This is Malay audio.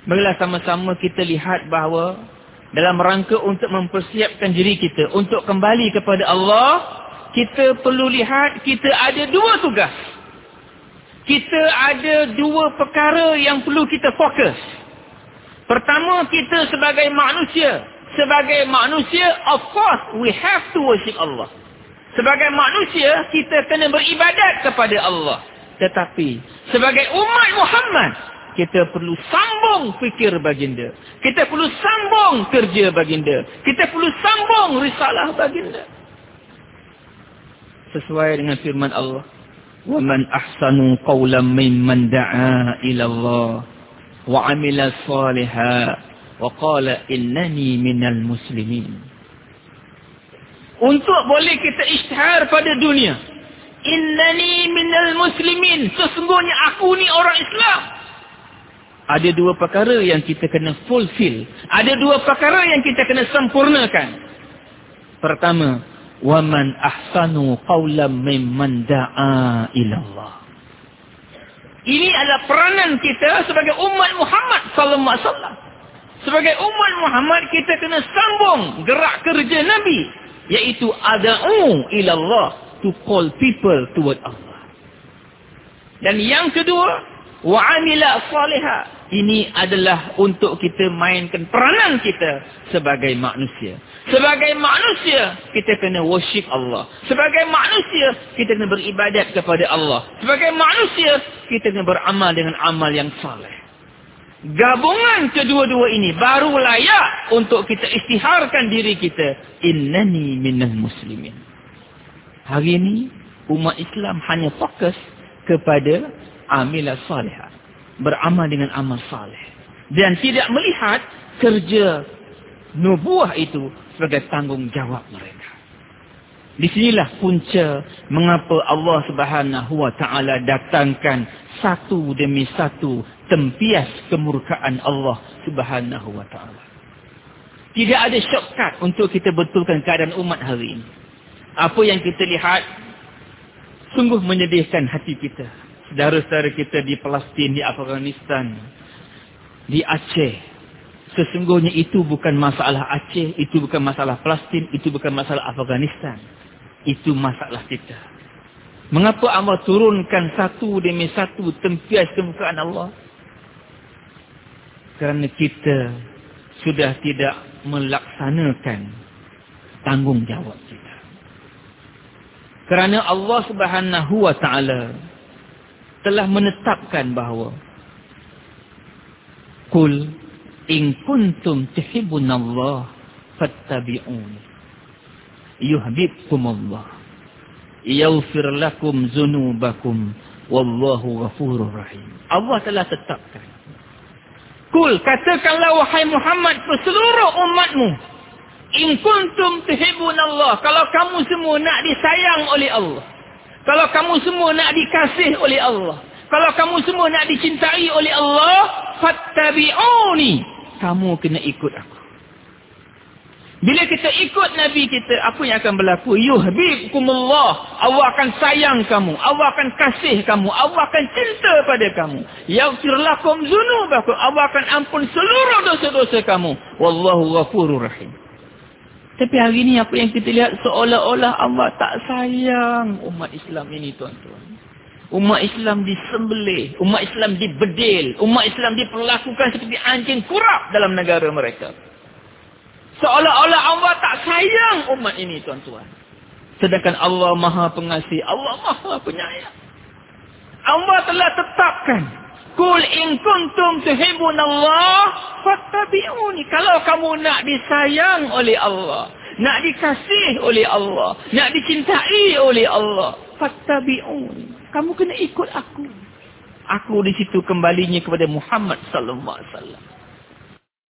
Marilah sama-sama kita lihat bahawa dalam rangka untuk mempersiapkan diri kita untuk kembali kepada Allah, kita perlu lihat kita ada dua tugas. Kita ada dua perkara yang perlu kita fokus. Pertama, kita sebagai manusia. Sebagai manusia, of course, we have to worship Allah. Sebagai manusia, kita kena beribadat kepada Allah. Tetapi, sebagai umat Muhammad, kita perlu sambung fikir baginda. Kita perlu sambung kerja baginda. Kita perlu sambung risalah baginda. Sesuai dengan firman Allah. وَمَنْ أَحْسَنُ قَوْلًا مِّمَّنْ دَعَا إِلَى اللَّهِ وَعَمِلَ صَالِحًا وَقَالَ إِنَّنِي مِنَ الْمُسْلِمِينَ. Untuk boleh kita isytihar pada dunia, innani minal muslimin, sesungguhnya aku ni orang Islam. Ada dua perkara yang kita kena fulfill. Ada dua perkara yang kita kena sempurnakan. Pertama, وَمَنْ أَحْسَنُ قَوْلًا مِّمَّنْ دَعَا إِلَى اللَّهِ. Ini adalah peranan kita sebagai umat Muhammad sallallahu alaihi wasallam. Sebagai umat Muhammad, kita kena sambung gerak kerja Nabi, iaitu ad'u ila Allah, to call people toward Allah. Dan yang kedua, wa amila salihah. Ini adalah untuk kita mainkan peranan kita sebagai manusia. Sebagai manusia, kita kena worship Allah. Sebagai manusia, kita kena beribadat kepada Allah. Sebagai manusia, kita kena beramal dengan amal yang saleh. Gabungan kedua-dua ini baru layak untuk kita isytiharkan diri kita. Innani minal muslimin. Hari ini, umat Islam hanya fokus kepada amilah salihah. Beramal dengan amal saleh. Dan tidak melihat kerja nubuah itu sebagai tanggungjawab mereka. Di sinilah punca mengapa Allah Subhanahu wa taala datangkan satu demi satu tempias kemurkaan Allah Subhanahu wa taala. Tidak ada shortcut untuk kita betulkan keadaan umat hari ini. Apa yang kita lihat sungguh menyedihkan hati kita. Saudara-saudara kita di Palestin, di Afghanistan, di Aceh. Sesungguhnya itu bukan masalah Aceh, itu bukan masalah Palestin, itu bukan masalah Afghanistan. Itu masalah kita. Mengapa Allah turunkan satu demi satu tempias kemukaan Allah? Kerana kita sudah tidak melaksanakan tanggungjawab kita. Kerana Allah Subhanahu wa taala telah menetapkan bahawa Qul in kuntum tuhibbunallah fattabi'uni yuhibbukumullah yaghfir lakum dzunubakum wallahu ghafurur rahim. Allah telah tetapkan. Qul, katakanlah wahai Muhammad ke seluruh umatmu, in kuntum tuhibbunallah, kalau kamu semua nak disayang oleh Allah, kalau kamu semua nak dikasih oleh Allah, kalau kamu semua nak dicintai oleh Allah, fattabi'uni, kamu kena ikut aku. Bila kita ikut Nabi kita, apa yang akan berlaku? Yuhibbukumullah, Allah akan sayang kamu, Allah akan kasih kamu, Allah akan cinta pada kamu. Yaghfir lakum dzunubakum, Allah akan ampun seluruh dosa-dosa kamu. Wallahu ghafurur rahim. Tapi hari ini apa yang kita lihat, seolah-olah Allah tak sayang umat Islam ini, tuan-tuan. Umat Islam disembelih, umat Islam dibedil, umat Islam diperlakukan seperti anjing kurap dalam negara mereka. Seolah-olah Allah tak sayang umat ini, tuan-tuan. Sedangkan Allah Maha Pengasih, Allah Maha Penyayang. Allah telah tetapkan, Qul in kuntum tuhibbunallah fattabi'uni. Kalau kamu nak disayang oleh Allah, nak dikasih oleh Allah, nak dicintai oleh Allah, fattabi'uni, kamu kena ikut aku. Aku di situ kembalinya kepada Muhammad sallallahu alaihi wasallam.